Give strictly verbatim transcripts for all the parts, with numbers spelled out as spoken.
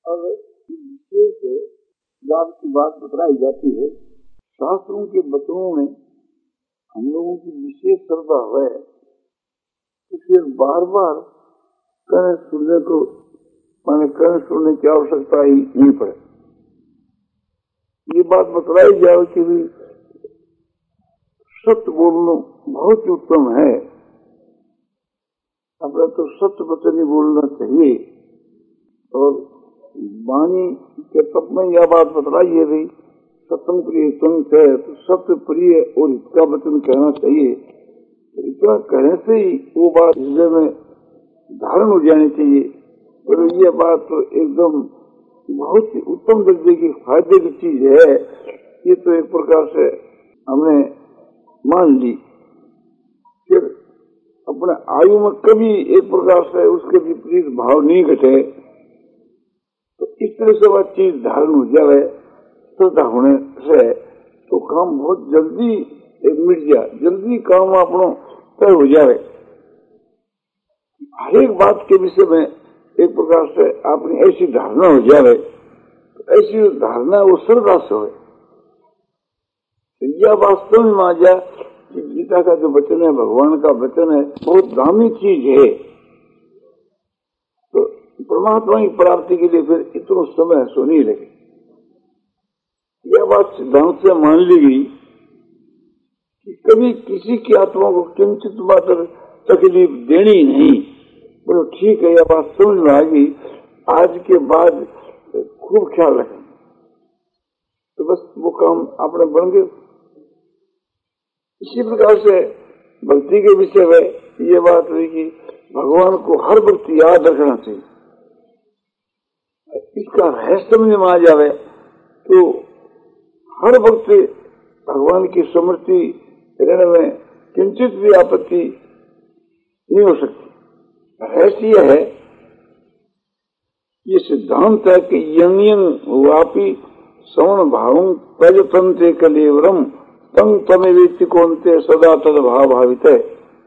अब विशेष जात की बात बताई जाती है। शास्त्रों के वचनों में हम लोगों की विशेष श्रद्धा है तो फिर बार बार कर्ण सुनने को माने कर्ण सुनने की आवश्यकता ही नहीं पड़े। ये बात बतलाई जाए कि भी सत्य बोलना बहुत उत्तम है। अपने तो सत्य वचन ही बोलना चाहिए। और वाणी के तप में यह बात बतलाई है भाई सत्यम प्रिय संत है तो सत्य प्रिय और इसका वचन कहना चाहिए। तो इतना कहने से ही वो बात हृदय में धारण हो जानी चाहिए। और ये बात तो एकदम बहुत ही उत्तम दर्जे की फायदे की चीज है। ये तो एक प्रकार से हमने मान ली। फिर अपने आयु में कभी एक प्रकार से उसके विपरीत भाव नहीं घटे तो इस तरह से वह चीज धारण हो जाए श्रद्धा होने से तो काम बहुत जल्दी मिट जाए, जल्दी काम अपनो तय हो जाए। हर एक बात के विषय में एक प्रकार से अपनी ऐसी धारणा हो जाए तो ऐसी धारणा वो श्रद्धा से हो। यह वास्तव में आ जाए कि गीता का जो वचन है भगवान का वचन है बहुत दामी चीज है। तो परमात्मा की प्राप्ति के लिए फिर इतना समय सो नहीं लगे। यह बात सिद्धांत से मान ली गई कि कभी किसी की आत्मा को किंचित मात्र तकलीफ देनी नहीं। बोलो ठीक है, यह बात समझ में आ गई, आज के बाद खूब ख्याल रखें तो बस वो काम अपने बन गए। इसी प्रकार से भक्ति के विषय में ये बात हुई कि भगवान को हर वक्त याद रखना चाहिए। इसका रहस्य समझ में आ जावे तो हर वक्त भगवान की स्मृति रहने में किंचित भी आपत्ति नहीं हो सकती। रहस्य यह है, ये सिद्धांत है कि यंग यंग वापी सवर्ण भाव प्रजतंत्र कलेवरम तंग तमे व्यक्ति कोनते सदा तद भाव भावित है।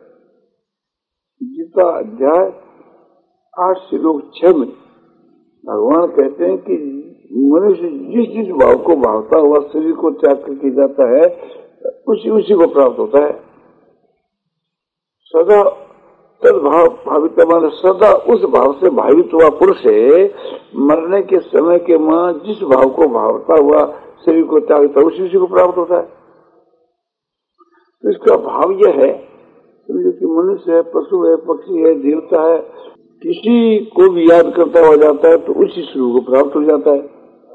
गीता अध्याय आठ श्लोक छह में भगवान कहते हैं कि मनुष्य जिस जिस भाव को भावता हुआ शरीर को त्याग करके जाता है उसी उसी को प्राप्त होता है। सदा तद भाव भावित माने सदा उस भाव से भावित हुआ पुरुष है मरने के समय के मां जिस भाव को भावता हुआ शरीर को त्यागता है उसी उसी को प्राप्त होता है। तो इसका भाव यह है कि मनुष्य है, पशु है, पक्षी है, देवता है, किसी को भी याद करता हुआ जाता है तो उसी स्वरूप को प्राप्त हो जाता है।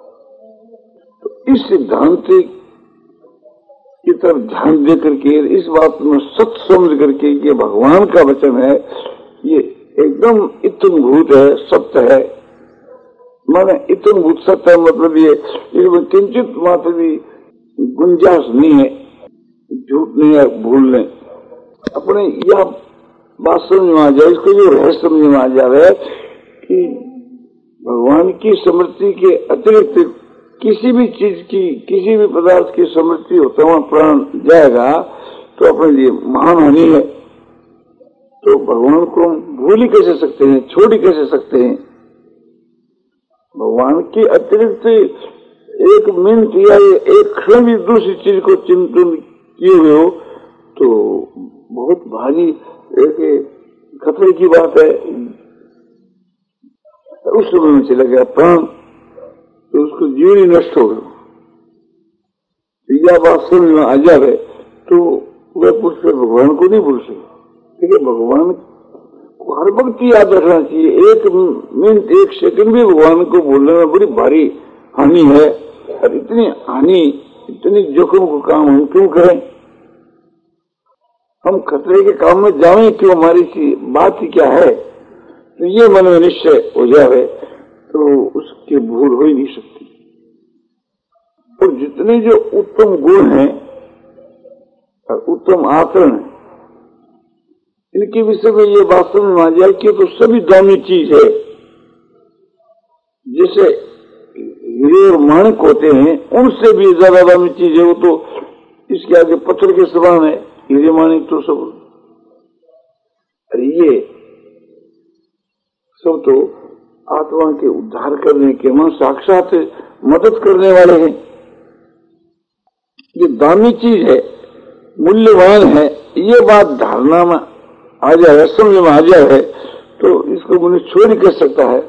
तो इस सिद्धांत की तरफ ध्यान दे करके इस बात में सत्य समझ करके ये भगवान का वचन है, ये एकदम इत्थंभूत है, सत्य है। माने इत्थंभूत सत्य है मतलब ये इसमें किंचित मात्र भी गुंजाइश नहीं है, झूठ नहीं है, भूल नहीं। अपने यह बात समझ में आ जाए, इसको जो रहस्य समझ में आ जाए कि भगवान की स्मृति के अतिरिक्त किसी भी चीज की, किसी भी पदार्थ की स्मृति होता हुआ प्राण जाएगा तो अपने लिए महान हानि है। तो भगवान को हम भूल ही कैसे सकते हैं, छोड़ ही कैसे सकते हैं। भगवान के अतिरिक्त एक मिनट या एक क्षण भी दूसरी चीज को चिंतन किए हुए हो तो बहुत भारी एक खतरे की बात है। उस समय में चला गया प्राण तो उसको जीवन ही नष्ट हो गया। यह बात समझ में आ जाए तो वह पुरुष भगवान को नहीं भूल सकते। ठीक है, भगवान को हर वक्त याद रखना चाहिए। एक मिनट एक सेकंड भी भगवान को भूलने में बड़ी भारी हानि है। और इतनी हानि, इतनी जोखिम को काम हम क्यों करें? हम खतरे के काम में जाएं क्यों? हमारी सी बात ही क्या है? तो ये मन में निश्चय हो जाए तो उसकी भूल हो ही नहीं सकती। और जितने जो उत्तम गुण हैं और उत्तम आचरण है इनके विषय में ये बात समझ में आ जाए कि तो सभी दामी चीज है। जैसे हीरे और माणिक होते हैं उनसे भी ज्यादा दामी चीज है वो तो इसके आगे पत्थर के समान है। हीरे माणिक तो सब, अरे ये सब तो आत्मा के उद्धार करने के वहां साक्षात मदद करने वाले हैं। ये दामी चीज है, मूल्यवान है, ये बात धारणा में आ जाए, समझ में आ जाए तो इसको मनुष्य छोड़ नहीं कर सकता है।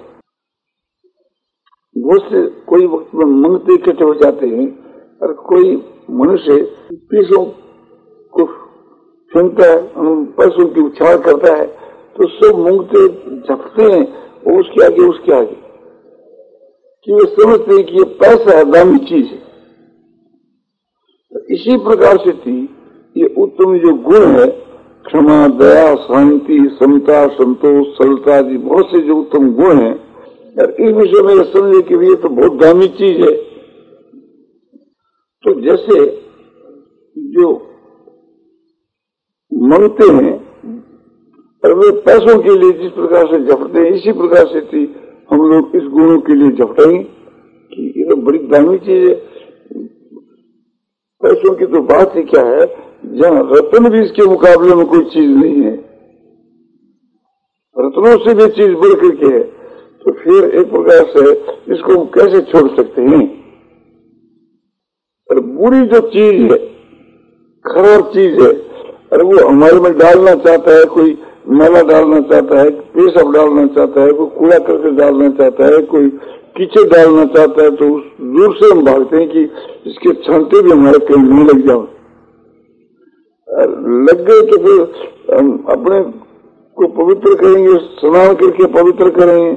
बहुत से कोई वक्त में मंगते इकट्ठे हो जाते हैं और कोई मनुष्य पैसों को फेंकता है, पैसों की उछाल करता है तो सब मंगते झपते हैं और उसके आगे उसके आगे, कि वे समझते हैं कि ये पैसा है, दामी चीज है। तो इसी प्रकार से थी ये उत्तम जो गुण है, क्षमा, दया, शांति, समता, संतोष, सरलता आदि बहुत से जो उत्तम गुण है, और इस विषय में समझे कि ये तो बहुत दामी चीज है। तो जैसे जो मांगते हैं और वे पैसों के लिए जिस प्रकार से झपटते हैं, इसी प्रकार से थी हम लोग इस गुणों के लिए झपटेंगे कि ये तो बड़ी दामी चीज है। पैसों की तो बात ही क्या है, जहाँ रत्न भी इसके मुकाबले में कोई चीज नहीं है, रत्नों से भी चीज बढ़ करके है, तो फिर एक प्रकार से इसको हम कैसे छोड़ सकते हैं। और बुरी जो चीज है, खराब चीज है, और वो हमारे में डालना चाहता है, कोई मैला डालना चाहता है, पेशाब डालना चाहता है, कोई कूड़ा करके डालना चाहता है, कोई कीचड़ डालना चाहता है, तो उस दूर से हम भागते हैं कि इसके छांटे भी हमारे कहीं नहीं लग जाओ। लग गए तो फिर हम अपने को पवित्र करेंगे, स्नान करके पवित्र करेंगे,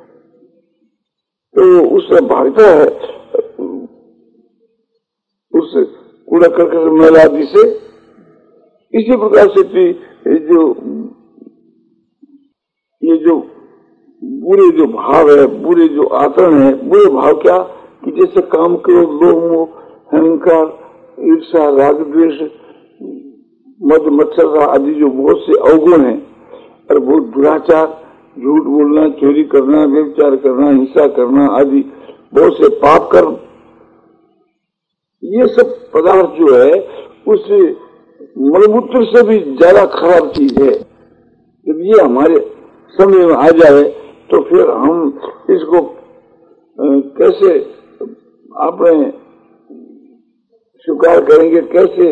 तो उससे भागता है उस कूड़ा करके मैला आदि से। इसी प्रकार से ये जो ये जो बुरे जो भाव है, बुरे जो आचरण है, बुरे भाव क्या कि जैसे काम, क्रोध, लोभ, मोह, अहंकार, ईर्ष्या, राग, द्वेष, मद, मत्सर आदि जो बहुत से अवगुण है, और बहुत दुराचार, झूठ बोलना, चोरी करना, व्यभिचार करना, हिंसा करना आदि बहुत से पाप कर्म, ये सब पदार्थ जो है उस मलमूत्र से भी ज्यादा खराब चीज है। जब ये हमारे समय में आ जाए तो फिर हम इसको कैसे अपने स्वीकार करेंगे, कैसे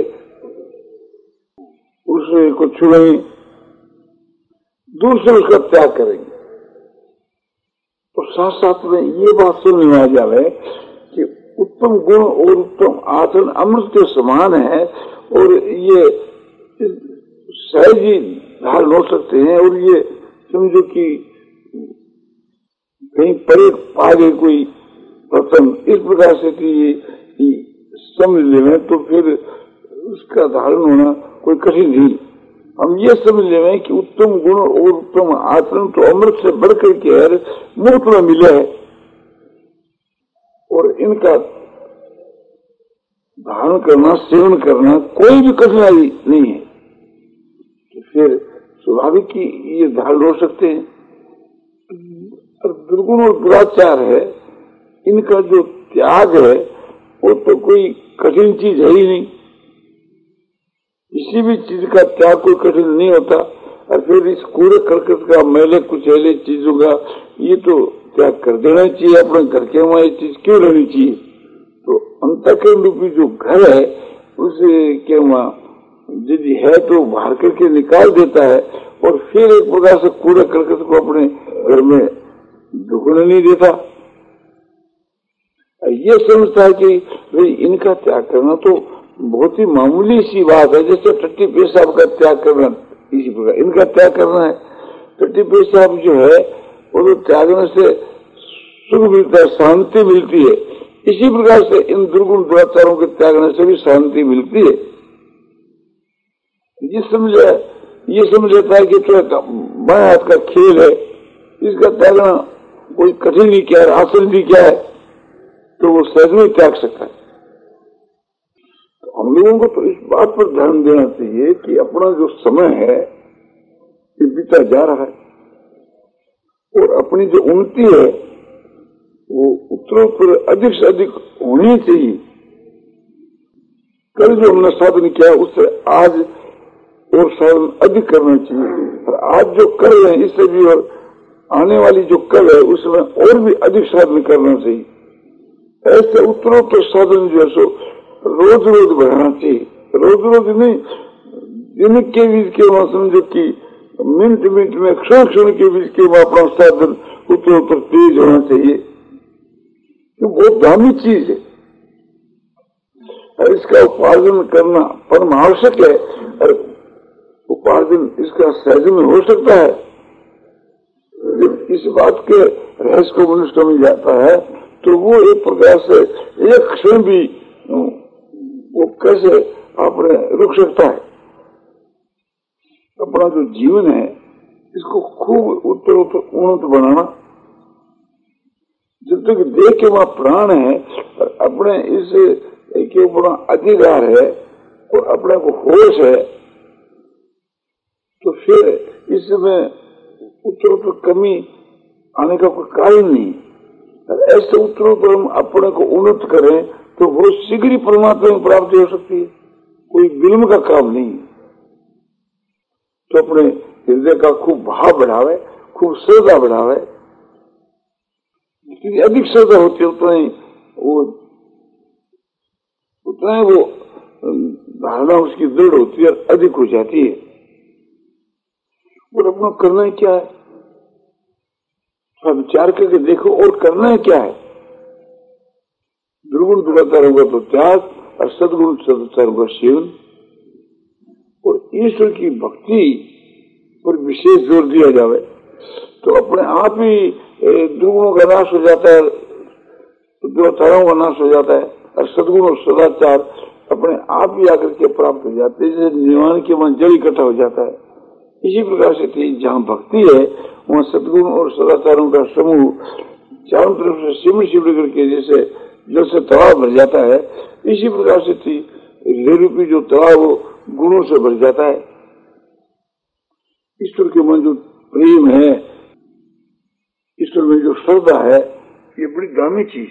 उसको छुड़ेंगे, दूर से उसका त्याग करेंगे। और साथ साथ में ये बात समझ में आ जाए कि उत्तम गुण और उत्तम आचरण अमृत के समान है, और ये सहज ही धारण हो सकते हैं, और ये समझो कि कहीं परे आगे कोई प्रथम इस प्रकार से कि ये समझ लें तो फिर उसका धारण होना कोई कठिन नहीं। हम ये समझ लें कि उत्तम गुण और उत्तम आचरण तो अमृत से बढ़कर के मुफ्त में मिले है, और इनका धारण करना, सेवन करना कोई भी कठिनाई नहीं है, तो फिर स्वाभाविक की ये धारण हो सकते हैं। और दुर्गुण और दुराचार है, इनका जो त्याग है वो तो कोई कठिन चीज है ही नहीं। किसी भी चीज का त्याग कोई कठिन नहीं होता। और फिर इस कूड़े करकट का, मैले कुचैले चीजों का ये तो त्याग कर देना चाहिए। अपने घर के वहां ये चीज क्यों रहनी चाहिए? तो अंतःकरण रूपी जो घर है उसे क्या वहां यदि है तो बाहर करके निकाल देता है, और फिर एक प्रकार से कूड़ा करकट को अपने घर में ढुकने नहीं देता। ये समझता है कि भाई इनका त्याग करना तो बहुत ही मामूली सी बात है, जैसे टट्टी पेशाब का त्याग करना, इसी प्रकार इनका त्याग करना है। टट्टी पेशाब जो है वो तो त्यागने से सुख मिलता है, शांति मिलती है। इसी प्रकार से इन दुर्गुण दुराचारों के त्यागने से भी शांति मिलती है। ये समझ ये समझ लेता है कि तो बाएं हाथ का खेल है, इसका त्यागना कोई कठिन ही क्या है, आसन भी क्या है, तो वो सहज में त्याग सकता है। तो हम लोगों को तो इस बात पर ध्यान देना चाहिए कि अपना जो समय है ये बीता जा रहा है, और अपनी जो उन्नति है वो उत्तरोत्तर अधिक से अधिक होनी चाहिए। कल जो हमने साधन किया उससे आज और साधन अधिक करना चाहिए, और आज जो कर रहे हैं इससे भी और आने वाली जो कल है उसमें और भी अधिक साधन करना चाहिए। ऐसे उत्तरोत्तर साधन जो है सो रोज रोज बढ़ाना चाहिए। रोज रोज नहीं, दिन के बीच के वहां समझो कि मिनट मिनट में, क्षण क्षण के बीच के वहां अपना साधन उत्तरोत्तर तेज होना चाहिए। तो बहुत दामी चीज है और इसका उपार्जन करना परम आवश्यक है। और उपार्जन इसका सहज में हो सकता है जब इस बात के रहस्य को मनुष्य मिल जाता है तो वो एक प्रकार से एक क्षण भी वो कैसे अपने रुक सकता है। अपना जो जीवन है इसको खूब उत्तर उत्तर उन्नत बनाना। जब तक देह के वहां प्राण है और अपने इस के ऊपर अधिकार है और अपने को होश है तो फिर इसमें उत्तर उत्तर कमी आने का कोई कारण नहीं। ऐसे उत्तरों पर हम अपने को उन्नत करें तो वो शीघ्र ही परमात्मा में प्राप्ति हो सकती है, कोई विलंब का काम नहीं। तो अपने हृदय का खूब भाव बढ़ावे, खूब श्रद्धा बढ़ावे। जितनी अधिक श्रद्धा होती है उतना ही वो उतना ही वो धारणा उसकी दृढ़ होती है, अधिक हो जाती है। और अपना करना है क्या है, थोड़ा विचार करके देखो और करना है क्या है। दुर्गुण दुराचार होगा तो त्याग और सदगुण सदाचार होगा सेवन। और ईश्वर की भक्ति पर विशेष जोर दिया जावे तो अपने आप ही दुर्गुणों का नाश हो जाता है, दुराचारों का नाश हो जाता है और सदगुण और सदाचार अपने आप ही आकर के प्राप्त हो जाते हैं। जैसे निवान के मन जल इकट्ठा हो जाता है, इसी प्रकार से जहाँ भक्ति है वहाँ सदगुण और सदाचारों का समूह चारों तरफ से सिमट सिमट करके जैसे जल से तालाब भर जाता है, इसी प्रकार से थी रूपी जो तालाब वो गुणों से भर जाता है। ईश्वर के मन जो प्रेम है, ईश्वर में जो श्रद्धा है, ये बड़ी दामी चीज।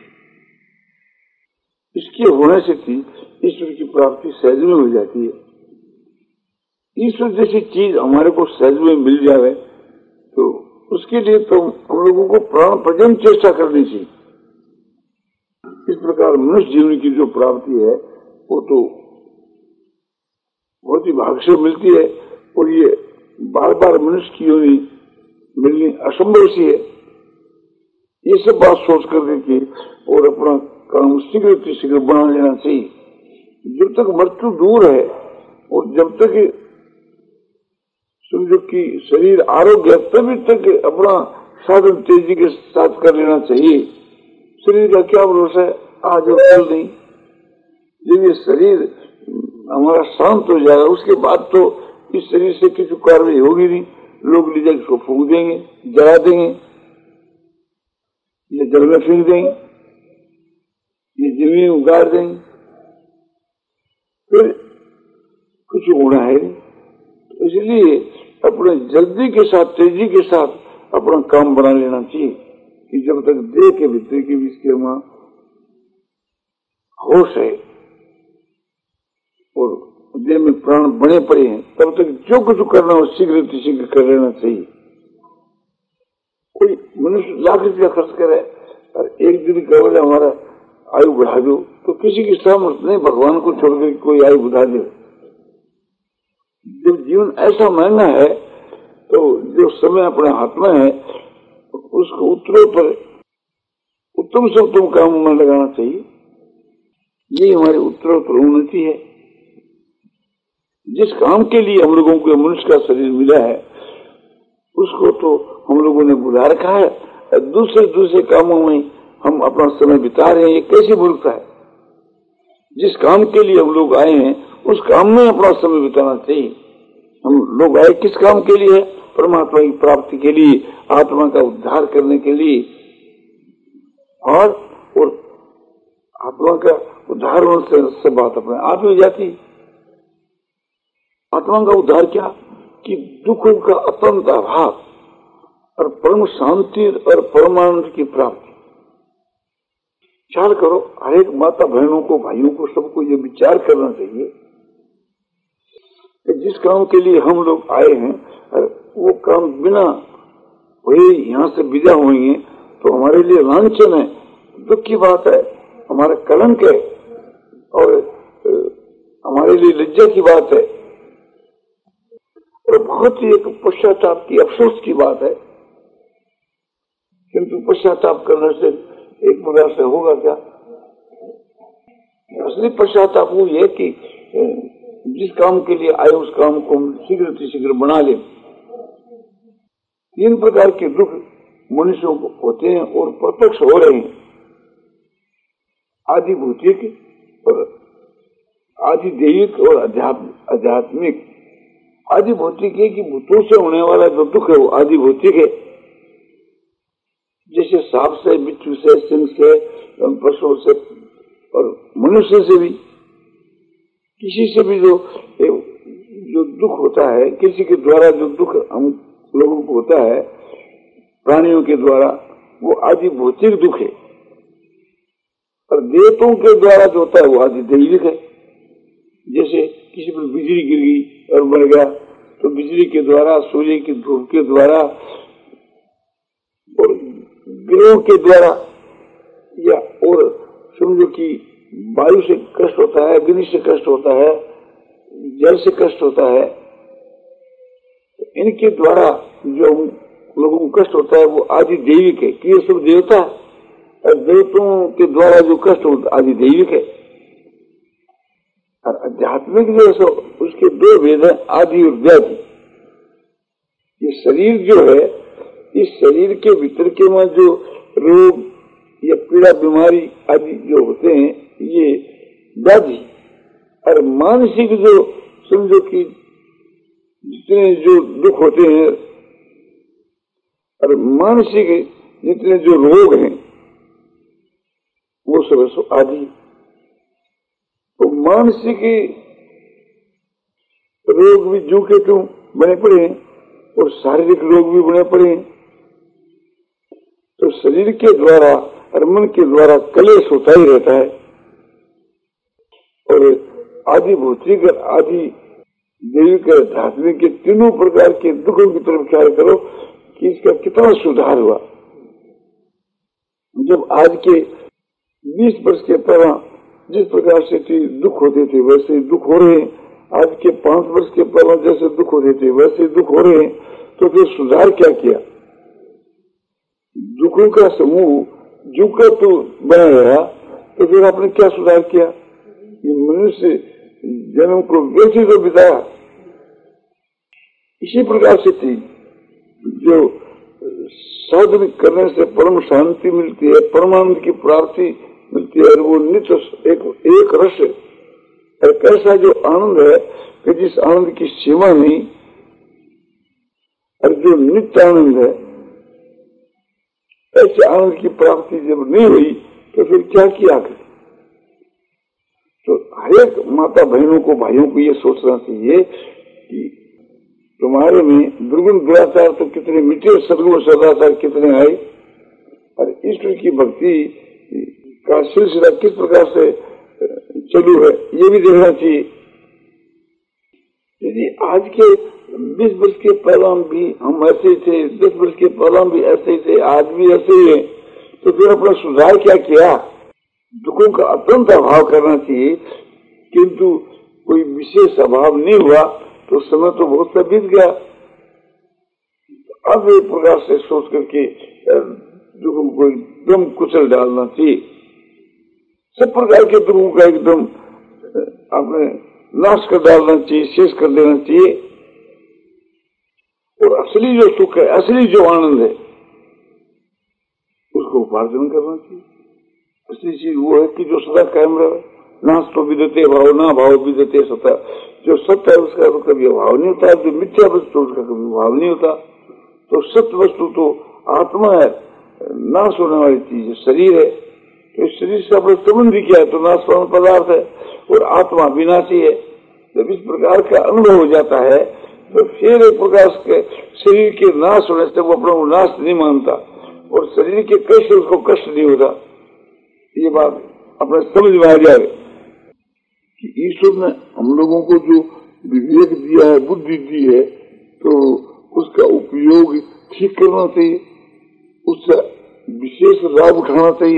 इसके होने से थी ईश्वर की प्राप्ति सहज में हो जाती है। ईश्वर जैसी चीज हमारे को सहज में मिल जाए तो उसके लिए तो हम लोगों को प्राण पर्यंत चेष्टा करनी चाहिए। इस प्रकार मनुष्य जीवन की जो प्राप्ति है वो तो बहुत ही भाग्य से मिलती है और ये बार बार मनुष्य की योनि मिलनी असंभव सी है। ये सब बात सोच करके कि और अपना काम शीघ्र शीघ्र बना लेना चाहिए। जब तक मृत्यु दूर है और जब तक समझो कि शरीर आरोग्य है तभी तक अपना साधन तेजी के साथ कर लेना चाहिए। शरीर का क्या भरोसा है आज और कल नहीं। जब ये शरीर हमारा शांत हो जाएगा उसके बाद तो इस शरीर से किसी कार्रवाई होगी नहीं। लोग ले जाकर इसको फूंक देंगे, जला देंगे, ये जल में फेंक देंगे, ये जमीन उगाड़ देंगे, फिर कुछ होना है नहीं। तो इसलिए अपने जल्दी के साथ तेजी के साथ अपना काम बना लेना चाहिए कि जब तक देह के भीतर के बीच के वहां होश है और देह में प्राण बने पड़े हैं तब तक जो कुछ करना हो शीघ्र शीघ्र कर लेना चाहिए। कोई मनुष्य लाख रुपया खर्च करे और एक दिन का बोले हमारा आयु बढ़ा दो तो किसी की सामर्थ्य नहीं भगवान को छोड़कर कोई आयु बढ़ा दे। जब जीवन ऐसा महंगा है तो जो समय अपने हाथ में है उसको उत्तरोत्तर उत्तम से उत्तम काम में लगाना चाहिए। ये हमारी उत्तरोत्तर उन्नति है। जिस काम के लिए हम लोगों को मनुष्य का शरीर मिला है उसको तो हम लोगों ने बुला रखा है। दूसरे दूसरे कामों में हम अपना समय बिता रहे हैं। ये कैसी मूर्खता है। जिस काम के लिए हम लोग आए हैं उस काम में अपना समय बिताना चाहिए। हम लोग आए किस काम के लिए? परमात्मा की प्राप्ति के लिए, आत्मा का उद्धार करने के लिए। और, और आत्मा का उद्धार होने से, से बात अपने आप हो जाती। आत्मा का उद्धार क्या कि दुखों का अत्यंत अभाव और परम शांति और परमानंद की प्राप्ति। ख्याल करो, हर एक माता बहनों को, भाइयों को, सबको ये विचार करना चाहिए कि जिस काम के लिए हम लोग आए हैं वो काम बिना वही यहाँ से विदा होंगे तो हमारे लिए लांछन है, दुख की बात है, हमारा कलंक है और हमारे लिए लज्जा की बात है और बहुत ही एक पश्चाताप की, अफसोस की बात है। किंतु पश्चाताप करने से एक प्रकार से होगा क्या? असली पश्चाताप वो है कि जिस काम के लिए आए उस काम को शीघ्र से शीघ्र बना ले। तीन प्रकार के दुख मनुष्यों को होते हैं और प्रत्यक्ष हो रहे हैं, आदि भौतिक और आदि दैविक और आध्यात्मिक। आदि भौतिक है कि भूतों से होने वाला जो दुख है वो आदि भौतिक है, जैसे सांप से, बिच्छू से, सिंह से, पशुओं से और मनुष्य से भी, किसी से भी जो जो दुख होता है, किसी के द्वारा जो दुख हम लोगों को होता है प्राणियों के द्वारा, वो आदि भौतिक दुख है। और देवताओं के द्वारा जो होता है वो आदि दैविक है। जैसे किसी पर बिजली गिर गई और मर गया तो बिजली के द्वारा, सूर्य की धूप के द्वारा और ग्रहों के द्वारा, या और समझो कि वायु से कष्ट होता है, अग्नि से कष्ट होता है, जल से कष्ट होता है, तो इनके द्वारा जो लोगों को कष्ट होता है वो आदि दैविक है कि ये सब देवता है, और देवताओं के द्वारा जो कष्ट होता है आदि दैविक है। और आध्यात्मिक जो है उसके दो भेद है, आदि और व्याधि। ये शरीर जो है, इस शरीर के भीतर के में जो रोग या पीड़ा, बीमारी आदि जो होते हैं ये व्याधि। और मानसिक जो समझो कि जितने जो दुख होते हैं और मानसिक जितने जो रोग हैं वो सब आदि। तो मानसिक रोग भी जू के क्यों बने पड़े हैं और शारीरिक रोग भी बने पड़े हैं। तो शरीर के द्वारा और मन के द्वारा कलेश होता ही रहता है। और आदि भौतिक आदि दैविक आध्यात्मिक के तीनों प्रकार के दुखों की तरफ ख्याल करो कि इसका कितना सुधार हुआ। जब आज के बीस वर्ष के पहले जिस प्रकार से दुख होते थे वैसे दुख हो रहे हैं, आज के पांच वर्ष के पहले जैसे दुख होते थे वैसे दुख हो रहे हैं, तो फिर सुधार क्या किया? दुखों का समूह जो का तो बना रहा, तो फिर आपने क्या सुधार किया? ये मनुष्य जन्म को वैसे तो बिताया। इसी प्रकार से थी जो साधन करने से परम शांति मिलती है, परमानंद की प्राप्ति मिलती है, और वो नित्य एक, एक रस एक ऐसा जो आनंद है कि जिस आनंद की सीमा नहीं, और जो नित्य आनंद है, ऐसे आनंद की प्राप्ति जब नहीं हुई तो फिर क्या किया? तो हर एक माता बहनों को, भाइयों को ये सोचना चाहिए कि तुम्हारे में दुर्गुण दुराचार तो कितने मिटे, सदगुण सदाचार कितने आए, और ईश्वर की भक्ति का सिलसिला किस प्रकार से चालू है ये भी देखना चाहिए। यदि आज के बीस वर्ष के पहले भी हम ऐसे ही थे, दस वर्ष के पहले भी ऐसे ही थे, आज भी ऐसे ही है, तो फिर अपना सुधार क्या किया? दुखों का अत्यंत अभाव करना चाहिए, किंतु कोई विशेष अभाव नहीं हुआ तो समय तो बहुत सा बीत गया। अब एक प्रकार से सोच करके दुखों को एकदम कुचल डालना चाहिए, सब प्रकार के दुखों का एकदम आपने नाश कर डालना चाहिए, शेष कर देना चाहिए। और असली जो सुख है, असली जो आनंद है, उसको उपार्जन करना चाहिए। असली चीज वो है कि जो सदा कायम रहे। नाश तो विदते भाव, ना भाव विदते सता। जो सत्य है उसका तो कभी अभाव नहीं होता, जो मिथ्या वस्तु उसका कभी भाव नहीं होता। तो सत्य वस्तु तो आत्मा है, नाश होने वाली चीज शरीर है। तो इस शरीर से अपने संबंध भी किया है तो नाश वाला पदार्थ है, और आत्मा विनाशी है। जब इस प्रकार का अनुभव हो जाता है तो फिर एक प्रकार के शरीर के नाश होने से वो अपना नाश नहीं मानता, और शरीर के कष्ट उसको कष्ट नहीं होता। ये बात अपने समझ में आ जाए कि ईश्वर ने हम लोगों को जो विवेक दिया है, बुद्धि दी है, तो उसका उपयोग ठीक करना चाहिए, उससे विशेष लाभ उठाना चाहिए।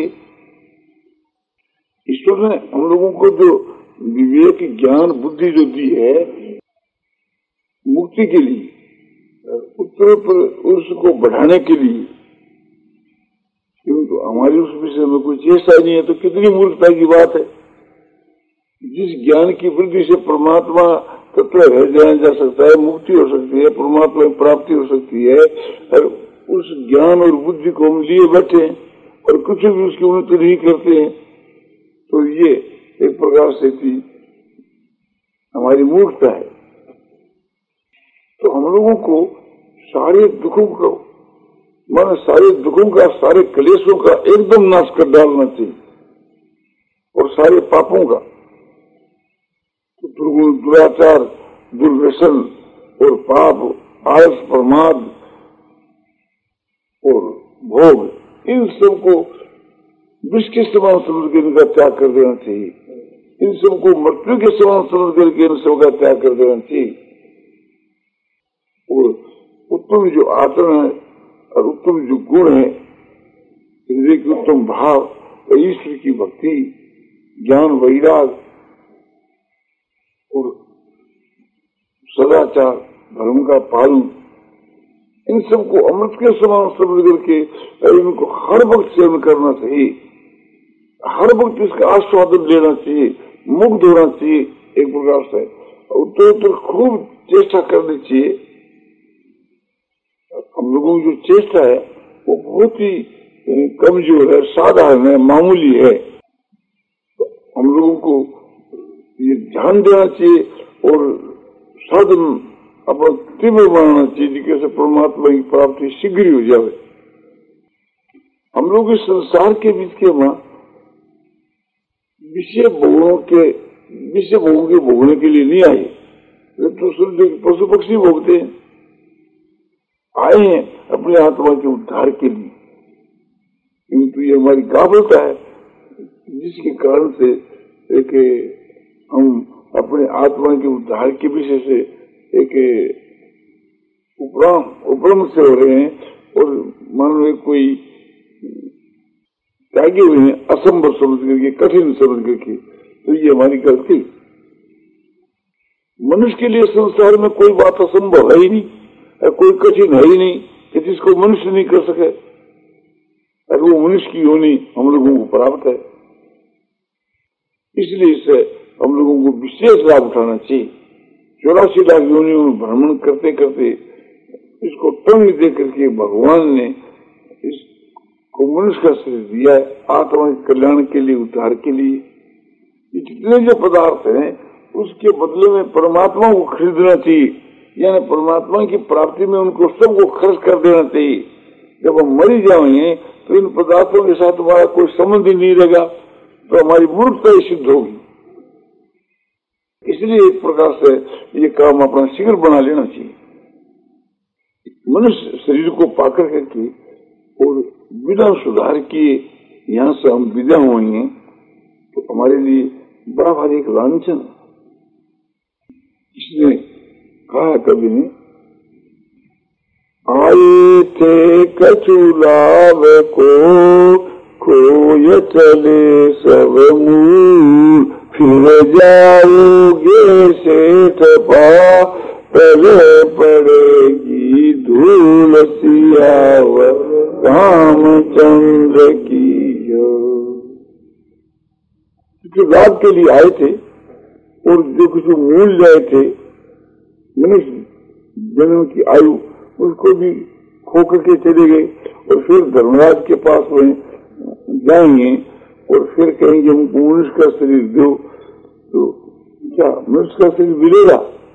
ईश्वर ने हम लोगों को जो विवेक, ज्ञान, बुद्धि जो दी है मुक्ति के लिए, उत्तर पर उसको बढ़ाने के लिए, क्योंकि हमारी उस विषय में कोई चेष्टा नहीं है तो कितनी मूर्खता की बात है। जिस ज्ञान की वृद्धि से परमात्मा तत्व रह जाया जा सकता है, मुक्ति हो सकती है, परमात्मा की प्राप्ति हो सकती है, और उस ज्ञान और बुद्धि को हम लिए बैठे हैं और कुछ भी उसकी उन्नति नहीं करते हैं, तो ये एक प्रकार से थी हमारी मूर्खता है। तो हम लोगों को सारे दुखों को, मानो सारे दुखों का, सारे क्लेशों का एकदम नाश कर डालना चाहिए, और सारे पापों का, तो दुर्गुण, दुराचार, दुर्व्यसन और पाप, आलस, प्रमाद और भोग, इन सबको विष के समान समझ कर इनका त्याग कर देना चाहिए। इन सबको मृत्यु के समान समझ करके इन सबका त्याग कर देना चाहिए। और उत्तम जो आचरण है और उत्तम जो गुण है, हृदय की उत्तम भाव और ईश्वर की भक्ति, ज्ञान, वैराग और सदाचार, धर्म का पालन, इन सबको अमृत के समान समझ करके इनको हर वक्त सेवन करना चाहिए, हर वक्त इसका आस्वादन लेना चाहिए, मुग्ध होना चाहिए एक प्रकार से, उत्तर उत्तर खूब चेष्टा करनी चाहिए। हम लोगों की जो चेष्टा है वो बहुत ही कमजोर है, साधारण है, मामूली है। तो हम लोगों को ये ध्यान देना चाहिए और साधन अपना तीव्र बनाना चाहिए, जैसे परमात्मा की प्राप्ति शीघ्र हो जाए। हम लोग इस संसार के बीच के मां विषय भोगों के विषय भोगों के भोगने के लिए नहीं आए, वे तो सूर्य पशु पक्षी भोगते हैं, आए हैं अपने आत्मा के उद्धार के लिए। किंतु ये हमारी गाफलता है, जिसके कारण से एक हम अपने आत्मा के उद्धार के विषय से एक उपराम उपरम से हो रहे हैं, और मान लो कोई त्यागे हुए हैं असंभव समझ करके, कठिन समझ करके। तो ये हमारी गलती। मनुष्य के लिए संसार में कोई बात असंभव है ही नहीं, कोई कठिन है ही नहीं कि जिसको मनुष्य नहीं कर सके, और वो मनुष्य की योनि हम लोगों को प्राप्त है। इसलिए इससे हम लोगों को विशेष लाभ उठाना चाहिए। चौरासी लाख योनियों में भ्रमण करते करते इसको तंग दे करके भगवान ने इसको मनुष्य का शरीर दिया है, आत्मा के कल्याण के लिए, उद्धार के लिए। ये जितने जो पदार्थ हैं उसके बदले में परमात्मा को खरीदना चाहिए, यानी परमात्मा की प्राप्ति में उनको सबको खर्च कर देना चाहिए। जब हम मरी जाएंगे तो इन पदार्थों के साथ हमारा कोई संबंध ही नहीं रहेगा, तो हमारी मूर्खता ही सिद्ध होगी। इसलिए एक प्रकार से ये काम अपना शीघ्र बना लेना चाहिए। मनुष्य शरीर को पाकर करके और बिना सुधार किए यहाँ से हम विदा होंगे तो हमारे लिए बड़ा भारी एक लांछन है। इसने कहा कवि ने, आए थे कछु लाभ को खोय चले सब मूल, फिर जाओगे सेठ पा पहले पड़ेगी धूल सियाव रामचंद्र की जो। लाभ के लिए आए थे और जो कुछ मूल जाए थे मनुष्य जन्म की आयु, उसको भी खो करके चले गए, और फिर धर्मराज के पास में जाएंगे और फिर कहेंगे हमको मनुष्य का शरीर दो, तो क्या मनुष्य का शरीर मिलेगा?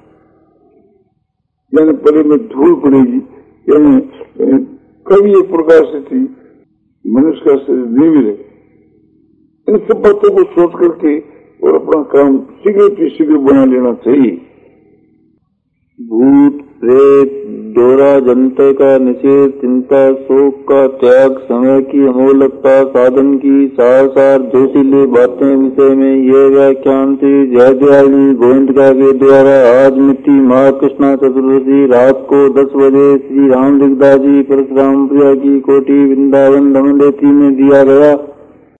यानी परे में धूल पड़ेगी। यानी कभी एक प्रकार से थी मनुष्य का शरीर नहीं मिलेगा। इन सब बातों को सोच करके और अपना काम शीघ्र से शीघ्र बना लेना चाहिए। भूत प्रेत डोरा जनते का निषेध, चिंता शोक का त्याग, समय की अमोलकता, साधन की सार जोशीले बातें विषय में ये व्याख्यान श्री जयदयाली गोविंदका के द्वारा आज मिट्टी माह कृष्णा चतुर्दशी रात को दस बजे श्री राम लिखदास जी परशुराम प्रिया की कोटि वृंदावन दमलेती में दिया गया।